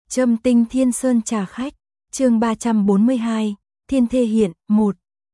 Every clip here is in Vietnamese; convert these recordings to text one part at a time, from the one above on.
Trâm Tinh Thiên Sơn trà khách, chương 342, Thiên Thê Hiện, 1.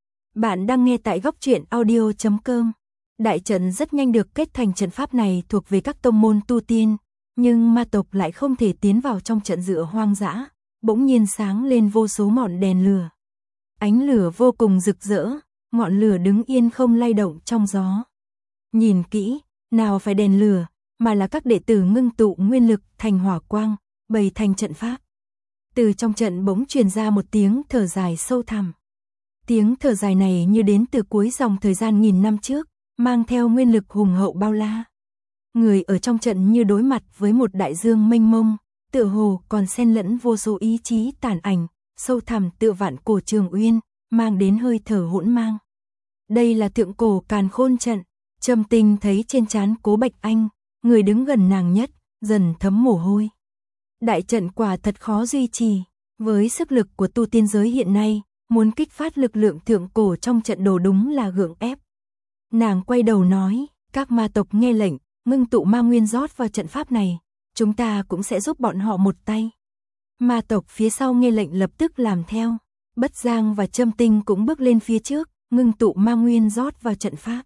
Bạn đang nghe tại góc truyện audio.com. Đại trận rất nhanh được kết thành, trận pháp này thuộc về các tông môn tu tiên, nhưng ma tộc lại không thể tiến vào trong trận dựa hoang dã, bỗng nhiên sáng lên vô số ngọn đèn lửa. Ánh lửa vô cùng rực rỡ, ngọn lửa đứng yên không lay động trong gió. Nhìn kỹ, nào phải đèn lửa, mà là các đệ tử ngưng tụ nguyên lực thành hỏa quang, bày thành trận pháp. Từ trong trận bỗng truyền ra một tiếng thở dài sâu thẳm. Tiếng thở dài này như đến từ cuối dòng thời gian nghìn năm trước, mang theo nguyên lực hùng hậu bao la. Người ở trong trận như đối mặt với một đại dương mênh mông, tựa hồ còn xen lẫn vô số ý chí tàn ảnh, sâu thẳm tựa vạn cổ trường uyên, mang đến hơi thở hỗn mang. Đây là thượng cổ càn khôn trận. Trâm Tinh thấy trên trán Cố Bạch Anh, người đứng gần nàng nhất, dần thấm mồ hôi. Đại trận quả thật khó duy trì, với sức lực của tu tiên giới hiện nay, muốn kích phát lực lượng thượng cổ trong trận đồ đúng là gượng ép. Nàng quay đầu nói, các ma tộc nghe lệnh, ngưng tụ ma nguyên rót vào trận pháp này, chúng ta cũng sẽ giúp bọn họ một tay. Ma tộc phía sau nghe lệnh lập tức làm theo, Bất Giang và Trâm Tinh cũng bước lên phía trước, ngưng tụ ma nguyên rót vào trận pháp.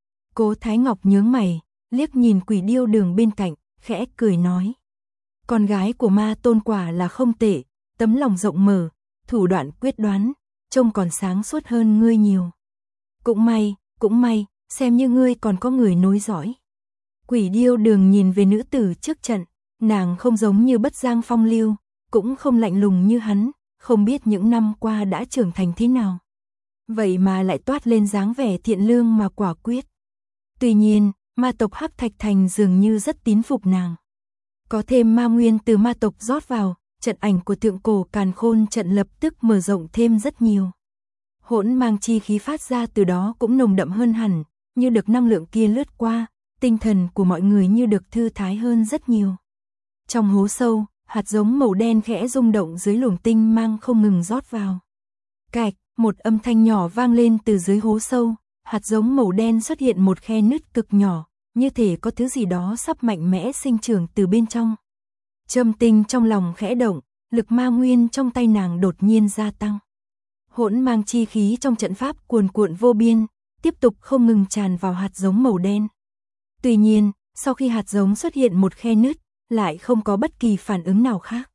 Cố Thái Ngọc nhướng mày, liếc nhìn Quỷ Điêu Đường bên cạnh, khẽ cười nói. Con gái của ma tôn quả là không tệ, tấm lòng rộng mở, thủ đoạn quyết đoán, trông còn sáng suốt hơn ngươi nhiều. Cũng may, xem như ngươi còn có người nối dõi. Quỷ Điêu Đường nhìn về nữ tử trước trận, nàng không giống như Bất Giang phong lưu, cũng không lạnh lùng như hắn, không biết những năm qua đã trưởng thành thế nào. Vậy mà lại toát lên dáng vẻ thiện lương mà quả quyết. Tuy nhiên, ma tộc Hắc Thạch Thành dường như rất tín phục nàng. Có thêm ma nguyên từ ma tộc rót vào, trận ảnh của thượng cổ càn khôn trận lập tức mở rộng thêm rất nhiều. Hỗn mang chi khí phát ra từ đó cũng nồng đậm hơn hẳn, như được năng lượng kia lướt qua, tinh thần của mọi người như được thư thái hơn rất nhiều. Trong hố sâu, hạt giống màu đen khẽ rung động dưới luồng tinh mang không ngừng rót vào. Cạch, một âm thanh nhỏ vang lên từ dưới hố sâu, hạt giống màu đen xuất hiện một khe nứt cực nhỏ, như thể có thứ gì đó sắp mạnh mẽ sinh trưởng từ bên trong. Trâm Tinh trong lòng khẽ động, lực ma nguyên trong tay nàng đột nhiên gia tăng. Hỗn mang chi khí trong trận pháp cuồn cuộn vô biên, tiếp tục không ngừng tràn vào hạt giống màu đen. Tuy nhiên, sau khi hạt giống xuất hiện một khe nứt, lại không có bất kỳ phản ứng nào khác.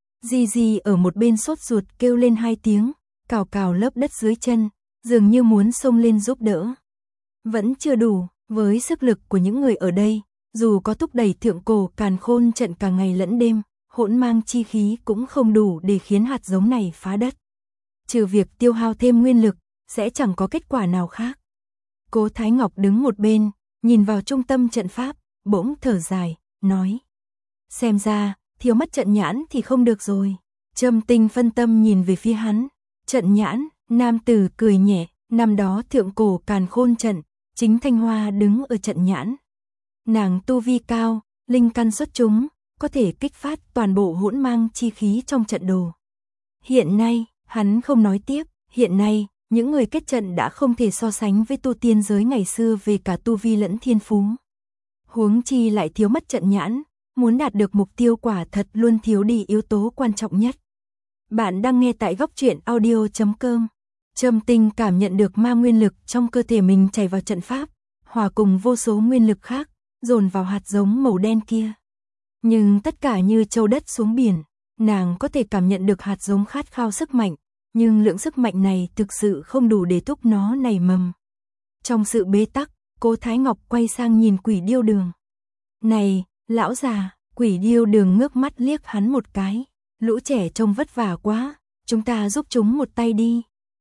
Di ở một bên sốt ruột kêu lên hai tiếng, cào cào lớp đất dưới chân, dường như muốn xông lên giúp đỡ. Vẫn chưa đủ, với sức lực của những người ở đây, dù có thúc đẩy thượng cổ càn khôn trận cả ngày lẫn đêm, hỗn mang chi khí cũng không đủ để khiến hạt giống này phá đất. Trừ việc tiêu hao thêm nguyên lực, sẽ chẳng có kết quả nào khác. Cố Thái Ngọc đứng một bên, nhìn vào trung tâm trận pháp, bỗng thở dài, nói. Xem ra, thiếu mất trận nhãn thì không được rồi. Trâm Tinh phân tâm nhìn về phía hắn. Trận nhãn, nam tử cười nhẹ, năm đó thượng cổ càn khôn trận, chính Thanh Hoa đứng ở trận nhãn. Nàng tu vi cao, linh căn xuất chúng, có thể kích phát toàn bộ hỗn mang chi khí trong trận đồ. Hiện nay, hắn không nói tiếp, hiện nay, những người kết trận đã không thể so sánh với tu tiên giới ngày xưa về cả tu vi lẫn thiên phú. Huống chi lại thiếu mất trận nhãn, muốn đạt được mục tiêu quả thật luôn thiếu đi yếu tố quan trọng nhất. Bạn đang nghe tại góc truyện audio.com. Trâm Tinh cảm nhận được ma nguyên lực trong cơ thể mình chảy vào trận pháp, hòa cùng vô số nguyên lực khác, dồn vào hạt giống màu đen kia. Nhưng tất cả như châu đất xuống biển, nàng có thể cảm nhận được hạt giống khát khao sức mạnh, nhưng lượng sức mạnh này thực sự không đủ để thúc nó nảy mầm. Trong sự bế tắc, Cố Thái Ngọc quay sang nhìn Quỷ Điêu Đường. Này, lão già, Quỷ Điêu Đường ngước mắt liếc hắn một cái. Lũ trẻ trông vất vả quá, chúng ta giúp chúng một tay đi.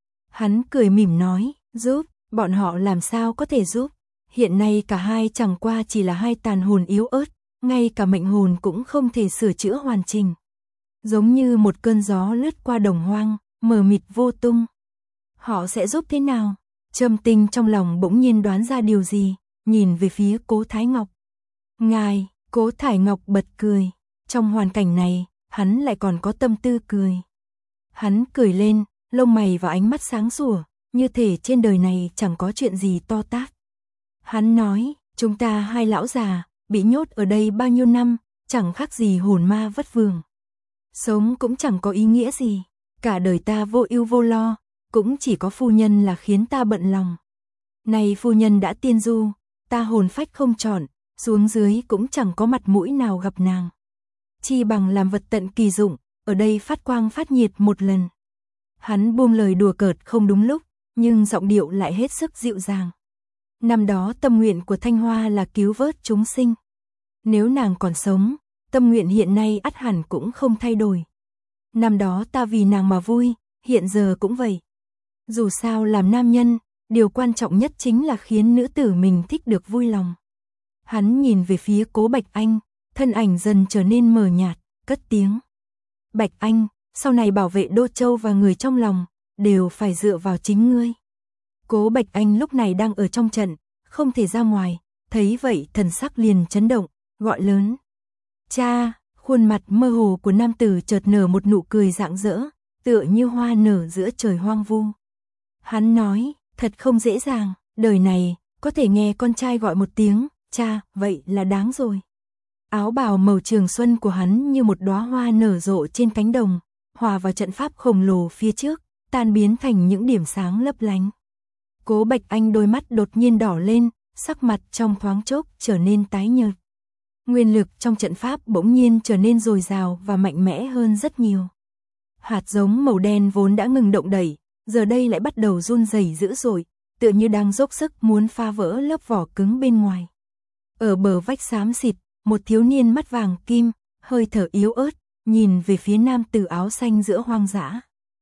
Hắn cười mỉm nói, giúp, bọn họ làm sao có thể giúp. Hiện nay cả hai chẳng qua chỉ là hai tàn hồn yếu ớt, ngay cả mệnh hồn cũng không thể sửa chữa hoàn chỉnh. Giống như một cơn gió lướt qua đồng hoang, mờ mịt vô tung. Họ sẽ giúp thế nào? Trâm Tinh trong lòng bỗng nhiên đoán ra điều gì, nhìn về phía Cố Thái Ngọc. Ngài, Cố Thái Ngọc bật cười, trong hoàn cảnh này, hắn lại còn có tâm tư cười. Hắn cười lên, lông mày và ánh mắt sáng sủa, như thể trên đời này chẳng có chuyện gì to tát. Hắn nói, chúng ta hai lão già, bị nhốt ở đây bao nhiêu năm, chẳng khác gì hồn ma vất vưởng. Sống cũng chẳng có ý nghĩa gì, cả đời ta vô ưu vô lo, cũng chỉ có phu nhân là khiến ta bận lòng. Này phu nhân đã tiên du, ta hồn phách không trọn, xuống dưới cũng chẳng có mặt mũi nào gặp nàng. Chi bằng làm vật tận kỳ dụng, ở đây phát quang phát nhiệt một lần. Hắn buông lời đùa cợt không đúng lúc, nhưng giọng điệu lại hết sức dịu dàng. Năm đó tâm nguyện của Thanh Hoa là cứu vớt chúng sinh. Nếu nàng còn sống, tâm nguyện hiện nay ắt hẳn cũng không thay đổi. Năm đó ta vì nàng mà vui, hiện giờ cũng vậy. Dù sao làm nam nhân, điều quan trọng nhất chính là khiến nữ tử mình thích được vui lòng. Hắn nhìn về phía Cố Bạch Anh, thân ảnh dần trở nên mờ nhạt, cất tiếng. Bạch Anh, sau này bảo vệ Đô Châu và người trong lòng, đều phải dựa vào chính ngươi. Cố Bạch Anh lúc này đang ở trong trận, không thể ra ngoài, thấy vậy thần sắc liền chấn động, gọi lớn. Cha, khuôn mặt mơ hồ của nam tử chợt nở một nụ cười rạng rỡ, tựa như hoa nở giữa trời hoang vu. Hắn nói, thật không dễ dàng, đời này, có thể nghe con trai gọi một tiếng, cha, vậy là đáng rồi. Áo bào màu trường xuân của hắn như một đóa hoa nở rộ trên cánh đồng, hòa vào trận pháp khổng lồ phía trước, tan biến thành những điểm sáng lấp lánh. Cố Bạch Anh đôi mắt đột nhiên đỏ lên, sắc mặt trong thoáng chốc trở nên tái nhợt. Nguyên lực trong trận pháp bỗng nhiên trở nên dồi dào và mạnh mẽ hơn rất nhiều. Hạt giống màu đen vốn đã ngừng động đẩy, giờ đây lại bắt đầu run rẩy dữ dội, tựa như đang dốc sức muốn phá vỡ lớp vỏ cứng bên ngoài. Ở bờ vách xám xịt, một thiếu niên mắt vàng kim, hơi thở yếu ớt, nhìn về phía nam tử áo xanh giữa hoang dã.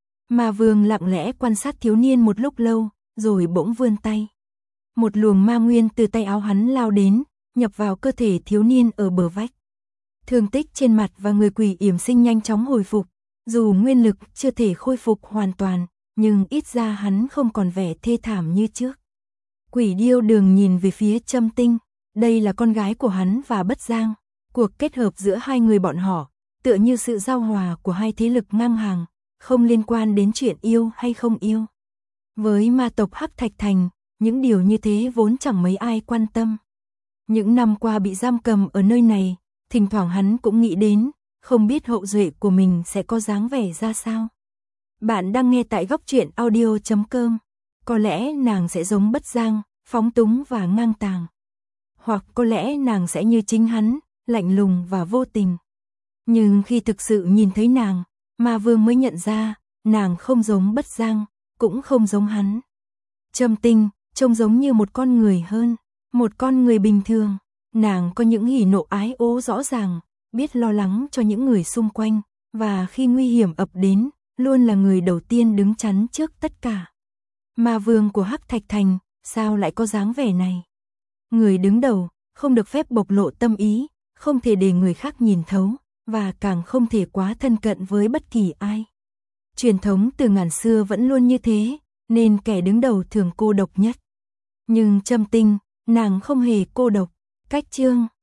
Ma Vương lặng lẽ quan sát thiếu niên một lúc lâu, rồi bỗng vươn tay. Một luồng ma nguyên từ tay áo hắn lao đến, nhập vào cơ thể thiếu niên ở bờ vách. Thương tích trên mặt và người quỷ yểm sinh nhanh chóng hồi phục, dù nguyên lực chưa thể khôi phục hoàn toàn, nhưng ít ra hắn không còn vẻ thê thảm như trước. Quỷ điêu Đường nhìn về phía Trâm Tinh, đây là con gái của hắn và Bất Giang, cuộc kết hợp giữa hai người bọn họ, tựa như sự giao hòa của hai thế lực ngang hàng, không liên quan đến chuyện yêu hay không yêu. Với ma tộc Hắc Thạch Thành, những điều như thế vốn chẳng mấy ai quan tâm. Những năm qua bị giam cầm ở nơi này, thỉnh thoảng hắn cũng nghĩ đến, không biết hậu duệ của mình sẽ có dáng vẻ ra sao. Bạn đang nghe tại góc truyện audio.com. Có lẽ nàng sẽ giống Bất Giang, phóng túng và ngang tàng. Hoặc có lẽ nàng sẽ như chính hắn, lạnh lùng và vô tình. Nhưng khi thực sự nhìn thấy nàng, Ma Vương mới nhận ra, nàng không giống Bất Giang, cũng không giống hắn. Trâm Tinh, trông giống như một con người hơn, một con người bình thường. Nàng có những hỉ nộ ái ố rõ ràng, biết lo lắng cho những người xung quanh, và khi nguy hiểm ập đến, luôn là người đầu tiên đứng chắn trước tất cả. Ma Vương của Hắc Thạch Thành, sao lại có dáng vẻ này? Người đứng đầu, không được phép bộc lộ tâm ý, không thể để người khác nhìn thấu, và càng không thể quá thân cận với bất kỳ ai. Truyền thống từ ngàn xưa vẫn luôn như thế, nên kẻ đứng đầu thường cô độc nhất. Nhưng Trâm Tinh, nàng không hề cô độc. Cách chương